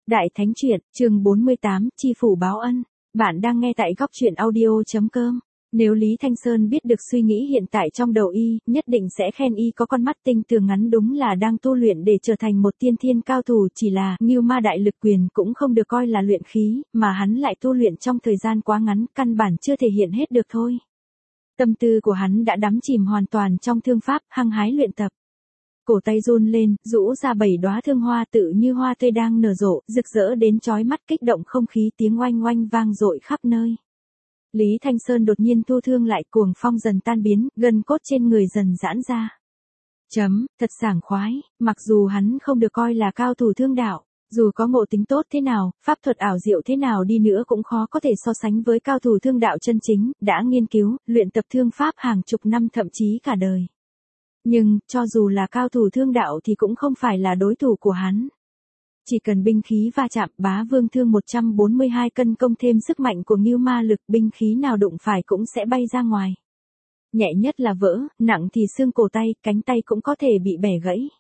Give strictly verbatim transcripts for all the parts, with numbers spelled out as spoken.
Đại Thánh Truyện, chương bốn mươi tám, Chi phủ báo ân. Bạn đang nghe tại góc truyện audio.com. Nếu Lý Thanh Sơn biết được suy nghĩ hiện tại trong đầu y, nhất định sẽ khen y có con mắt tinh tường ngắn, đúng là đang tu luyện để trở thành một tiên thiên cao thủ, chỉ là Ngưu Ma Đại Lực Quyền cũng không được coi là luyện khí, mà hắn lại tu luyện trong thời gian quá ngắn, căn bản chưa thể hiện hết được thôi. Tâm tư của hắn đã đắm chìm hoàn toàn trong thương pháp, hăng hái luyện tập. Cổ tay run lên, rũ ra bảy đóa thương hoa tự như hoa tươi đang nở rộ, rực rỡ đến chói mắt, kích động không khí, tiếng oanh oanh vang dội khắp nơi. Lý Thanh Sơn đột nhiên thu thương lại, cuồng phong dần tan biến, gân cốt trên người dần giãn ra. Chấm, thật sảng khoái, mặc dù hắn không được coi là cao thủ thương đạo, dù có ngộ tính tốt thế nào, pháp thuật ảo diệu thế nào đi nữa cũng khó có thể so sánh với cao thủ thương đạo chân chính, đã nghiên cứu, luyện tập thương pháp hàng chục năm thậm chí cả đời. Nhưng, cho dù là cao thủ thương đạo thì cũng không phải là đối thủ của hắn. Chỉ cần binh khí va chạm, Bá Vương thương một trăm bốn mươi hai cân công thêm sức mạnh của Ngưu Ma lực, binh khí nào đụng phải cũng sẽ bay ra ngoài. Nhẹ nhất là vỡ, nặng thì xương cổ tay, cánh tay cũng có thể bị bẻ gãy.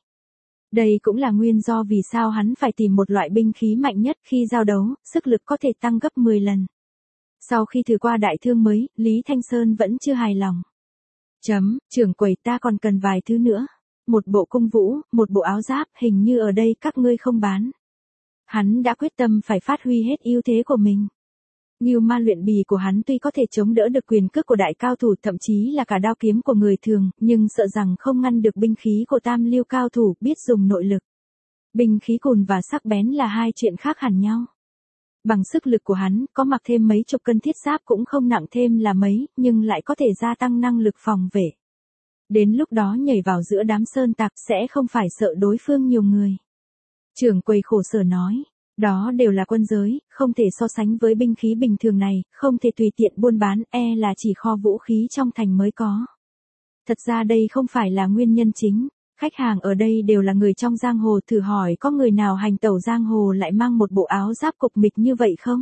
Đây cũng là nguyên do vì sao hắn phải tìm một loại binh khí mạnh nhất, khi giao đấu, sức lực có thể tăng gấp mười lần. Sau khi thử qua đại thương mới, Lý Thanh Sơn vẫn chưa hài lòng. Chấm, trưởng quầy, ta còn cần vài thứ nữa. Một bộ cung vũ, một bộ áo giáp, hình như ở đây các ngươi không bán. Hắn đã quyết tâm phải phát huy hết ưu thế của mình. Ngưu Ma luyện bì của hắn tuy có thể chống đỡ được quyền cước của đại cao thủ, thậm chí là cả đao kiếm của người thường, nhưng sợ rằng không ngăn được binh khí của tam lưu cao thủ, biết dùng nội lực. Binh khí cùn và sắc bén là hai chuyện khác hẳn nhau. Bằng sức lực của hắn, có mặc thêm mấy chục cân thiết giáp cũng không nặng thêm là mấy, nhưng lại có thể gia tăng năng lực phòng vệ. Đến lúc đó nhảy vào giữa đám sơn tặc sẽ không phải sợ đối phương nhiều người. Trưởng quầy khổ sở nói, đó đều là quân giới, không thể so sánh với binh khí bình thường này, không thể tùy tiện buôn bán, e là chỉ kho vũ khí trong thành mới có. Thật ra đây không phải là nguyên nhân chính. Khách hàng ở đây đều là người trong giang hồ, thử hỏi có người nào hành tẩu giang hồ lại mang một bộ áo giáp cục mịch như vậy không?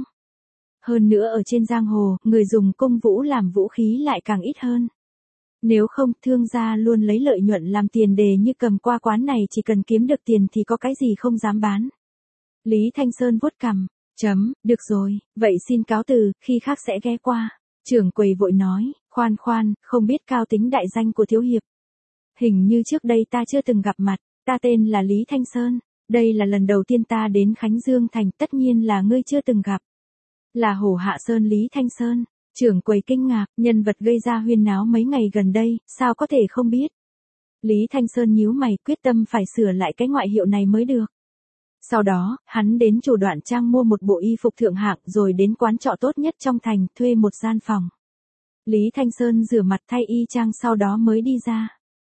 Hơn nữa ở trên giang hồ, người dùng cung vũ làm vũ khí lại càng ít hơn. Nếu không, thương gia luôn lấy lợi nhuận làm tiền đề, như cầm qua quán này chỉ cần kiếm được tiền thì có cái gì không dám bán. Lý Thanh Sơn vuốt cằm, chấm, được rồi, vậy xin cáo từ, khi khác sẽ ghé qua. Trưởng quầy vội nói, khoan khoan, không biết cao tính đại danh của thiếu hiệp. Hình như trước đây ta chưa từng gặp mặt, ta tên là Lý Thanh Sơn, đây là lần đầu tiên ta đến Khánh Dương Thành, tất nhiên là ngươi chưa từng gặp. Là Hổ Hạ Sơn Lý Thanh Sơn, trưởng quầy kinh ngạc, nhân vật gây ra huyên náo mấy ngày gần đây, sao có thể không biết. Lý Thanh Sơn nhíu mày, quyết tâm phải sửa lại cái ngoại hiệu này mới được. Sau đó, hắn đến chủ Đoạn Trang mua một bộ y phục thượng hạng, rồi đến quán trọ tốt nhất trong thành, thuê một gian phòng. Lý Thanh Sơn rửa mặt thay y trang sau đó mới đi ra.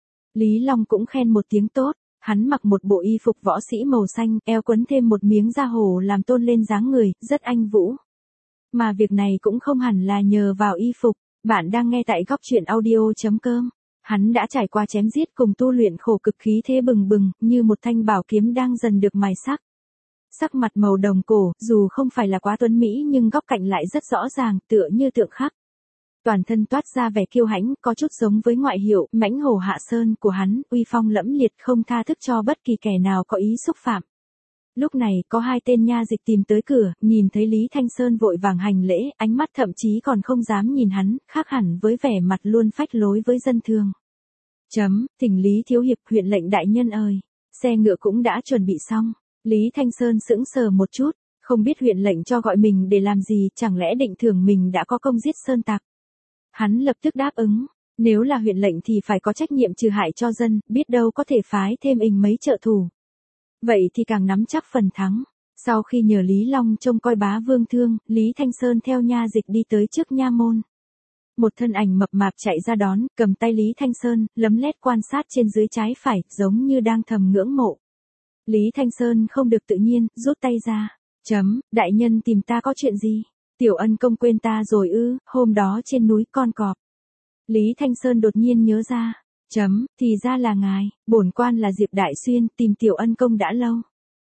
Lý Long cũng khen một tiếng tốt, hắn mặc một bộ y phục võ sĩ màu xanh, eo quấn thêm một miếng da hổ làm tôn lên dáng người, rất anh vũ. Mà việc này cũng không hẳn là nhờ vào y phục, bạn đang nghe tại góc truyện audio.com. Hắn đã trải qua chém giết cùng tu luyện khổ cực, khí thế bừng bừng, như một thanh bảo kiếm đang dần được mài sắc. Sắc mặt màu đồng cổ, dù không phải là quá tuấn mỹ nhưng góc cạnh lại rất rõ ràng, tựa như tượng khắc. Toàn thân toát ra vẻ kiêu hãnh, có chút giống với ngoại hiệu Mãnh Hổ Hạ Sơn của hắn, uy phong lẫm liệt, không tha thức cho bất kỳ kẻ nào có ý xúc phạm. Lúc này, có hai tên nha dịch tìm tới cửa, nhìn thấy Lý Thanh Sơn vội vàng hành lễ, ánh mắt thậm chí còn không dám nhìn hắn, khác hẳn với vẻ mặt luôn phách lối với dân thường. Chấm, thỉnh Lý thiếu hiệp, huyện lệnh đại nhân ơi, xe ngựa cũng đã chuẩn bị xong. Lý Thanh Sơn sững sờ một chút, không biết huyện lệnh cho gọi mình để làm gì, chẳng lẽ định thưởng mình đã có công giết sơn tặc. Hắn lập tức đáp ứng, nếu là huyện lệnh thì phải có trách nhiệm trừ hại cho dân, biết đâu có thể phái thêm ình mấy trợ thủ. Vậy thì càng nắm chắc phần thắng. Sau khi nhờ Lý Long trông coi Bá Vương thương, Lý Thanh Sơn theo nha dịch đi tới trước nha môn. Một thân ảnh mập mạp chạy ra đón, cầm tay Lý Thanh Sơn, lấm lét quan sát trên dưới trái phải, giống như đang thầm ngưỡng mộ. Lý Thanh Sơn không được tự nhiên, rút tay ra. Chấm, đại nhân tìm ta có chuyện gì? Tiểu ân công quên ta rồi ư, hôm đó trên núi Con Cọp. Lý Thanh Sơn đột nhiên nhớ ra. Chấm, thì ra là ngài, bổn quan là Diệp Đại Xuyên, tìm tiểu ân công đã lâu.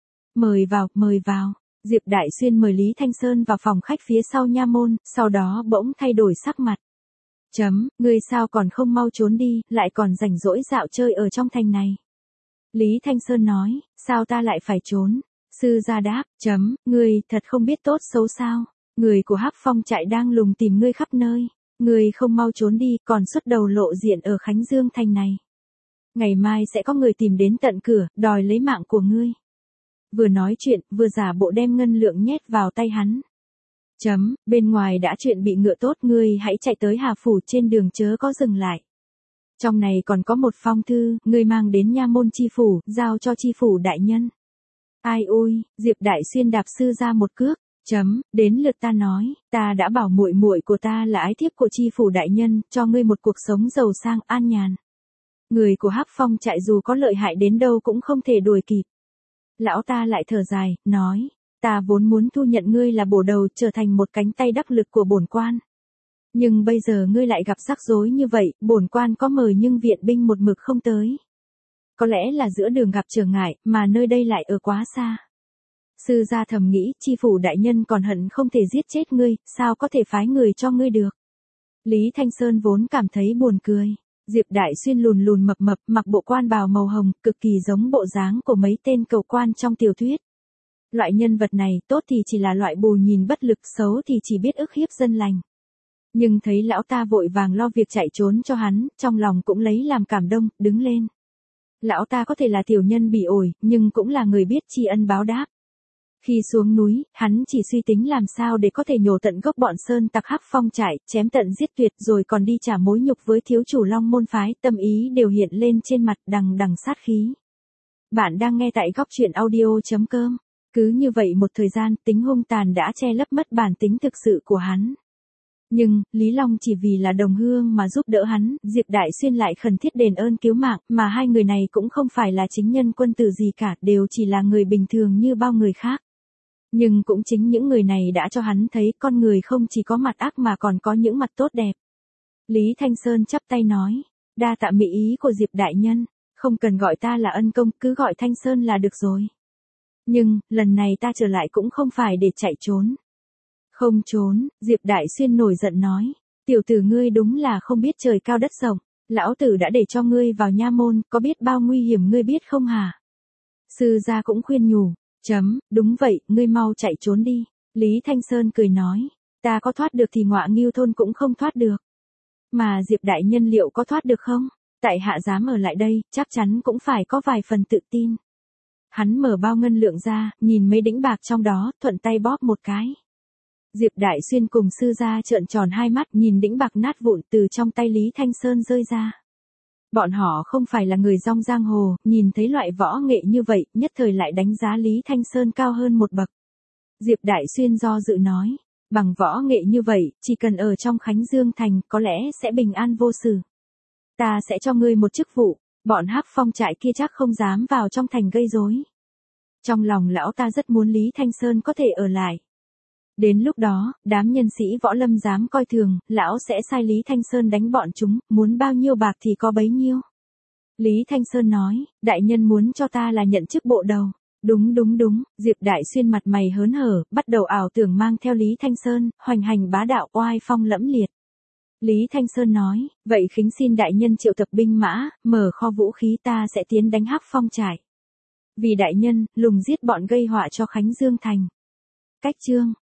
Mời vào, mời vào. Diệp Đại Xuyên mời Lý Thanh Sơn vào phòng khách phía sau nha môn, sau đó bỗng thay đổi sắc mặt. Chấm, ngươi sao còn không mau trốn đi, lại còn rảnh rỗi dạo chơi ở trong thành này. Lý Thanh Sơn nói, sao ta lại phải trốn? Sư gia đáp, chấm, ngươi thật không biết tốt xấu sao, người của Hắc Phong trại đang lùng tìm ngươi khắp nơi, ngươi không mau trốn đi, còn xuất đầu lộ diện ở Khánh Dương thành này. Ngày mai sẽ có người tìm đến tận cửa, đòi lấy mạng của ngươi. Vừa nói chuyện, vừa giả bộ đem ngân lượng nhét vào tay hắn. Chấm, bên ngoài đã chuyện bị ngựa tốt, ngươi hãy chạy tới Hà Phủ, trên đường chớ có dừng lại. Trong này còn có một phong thư, ngươi mang đến nha môn chi phủ, giao cho chi phủ đại nhân. Ai ôi, Diệp Đại Xuyên đạp sư ra một cước. Chấm, đến lượt ta nói, ta đã bảo muội muội của ta là ái thiếp của chi phủ đại nhân, cho ngươi một cuộc sống giàu sang an nhàn. Người của Hắc Phong trại dù có lợi hại đến đâu cũng không thể đuổi kịp. Lão ta lại thở dài, nói, ta vốn muốn thu nhận ngươi là bổ đầu, trở thành một cánh tay đắc lực của bổn quan. Nhưng bây giờ ngươi lại gặp rắc rối như vậy, bổn quan có mời nhưng viện binh một mực không tới. Có lẽ là giữa đường gặp trở ngại, mà nơi đây lại ở quá xa. Sư gia thầm nghĩ, chi phủ đại nhân còn hận không thể giết chết ngươi, sao có thể phái người cho ngươi được. Lý Thanh Sơn vốn cảm thấy buồn cười. Diệp Đại Xuyên lùn lùn mập mập, mặc bộ quan bào màu hồng, cực kỳ giống bộ dáng của mấy tên cầu quan trong tiểu thuyết. Loại nhân vật này, tốt thì chỉ là loại bù nhìn bất lực, xấu thì chỉ biết ức hiếp dân lành. Nhưng thấy lão ta vội vàng lo việc chạy trốn cho hắn, trong lòng cũng lấy làm cảm động, đứng lên. Lão ta có thể là tiểu nhân bị ổi, nhưng cũng là người biết tri ân báo đáp. Khi xuống núi, hắn chỉ suy tính làm sao để có thể nhổ tận gốc bọn sơn tặc Hắc Phong trại, chém tận giết tuyệt, rồi còn đi trả mối nhục với thiếu chủ Long môn phái, tâm ý đều hiện lên trên mặt, đằng đằng sát khí. Bạn đang nghe tại góc truyện audio chấm com. Cứ như vậy một thời gian, tính hung tàn đã che lấp mất bản tính thực sự của hắn. Nhưng, Lý Long chỉ vì là đồng hương mà giúp đỡ hắn, Diệp Đại Xuyên lại khẩn thiết đền ơn cứu mạng, mà hai người này cũng không phải là chính nhân quân tử gì cả, đều chỉ là người bình thường như bao người khác. Nhưng cũng chính những người này đã cho hắn thấy con người không chỉ có mặt ác mà còn có những mặt tốt đẹp. Lý Thanh Sơn chắp tay nói, đa tạ mỹ ý của Diệp Đại Nhân, không cần gọi ta là ân công, cứ gọi Thanh Sơn là được rồi. Nhưng, lần này ta trở lại cũng không phải để chạy trốn. Không trốn, Diệp Đại Xuyên nổi giận nói, tiểu tử ngươi đúng là không biết trời cao đất rộng, lão tử đã để cho ngươi vào nha môn, có biết bao nguy hiểm ngươi biết không hả? Sư gia cũng khuyên nhủ. Chấm, đúng vậy, ngươi mau chạy trốn đi. Lý Thanh Sơn cười nói, ta có thoát được thì Ngọa Ngưu thôn cũng không thoát được. Mà Diệp Đại Nhân liệu có thoát được không? Tại hạ dám ở lại đây, chắc chắn cũng phải có vài phần tự tin. Hắn mở bao ngân lượng ra, nhìn mấy đĩnh bạc trong đó, thuận tay bóp một cái. Diệp Đại Xuyên cùng sư gia trợn tròn hai mắt, nhìn đĩnh bạc nát vụn từ trong tay Lý Thanh Sơn rơi ra. Bọn họ không phải là người rong giang hồ, nhìn thấy loại võ nghệ như vậy, nhất thời lại đánh giá Lý Thanh Sơn cao hơn một bậc. Diệp Đại Xuyên do dự nói, bằng võ nghệ như vậy, chỉ cần ở trong Khánh Dương thành, có lẽ sẽ bình an vô sự. Ta sẽ cho ngươi một chức vụ, bọn Hắc Phong trại kia chắc không dám vào trong thành gây rối. Trong lòng lão ta rất muốn Lý Thanh Sơn có thể ở lại. Đến lúc đó, đám nhân sĩ võ lâm dám coi thường, lão sẽ sai Lý Thanh Sơn đánh bọn chúng, muốn bao nhiêu bạc thì có bấy nhiêu. Lý Thanh Sơn nói, đại nhân muốn cho ta là nhận chức bộ đầu. Đúng đúng đúng, Diệp Đại Xuyên mặt mày hớn hở, bắt đầu ảo tưởng mang theo Lý Thanh Sơn, hoành hành bá đạo oai phong lẫm liệt. Lý Thanh Sơn nói, vậy khính xin đại nhân triệu tập binh mã, mở kho vũ khí, ta sẽ tiến đánh Hắc Phong trại. Vì đại nhân, lùng giết bọn gây họa cho Khánh Dương thành. Cách chương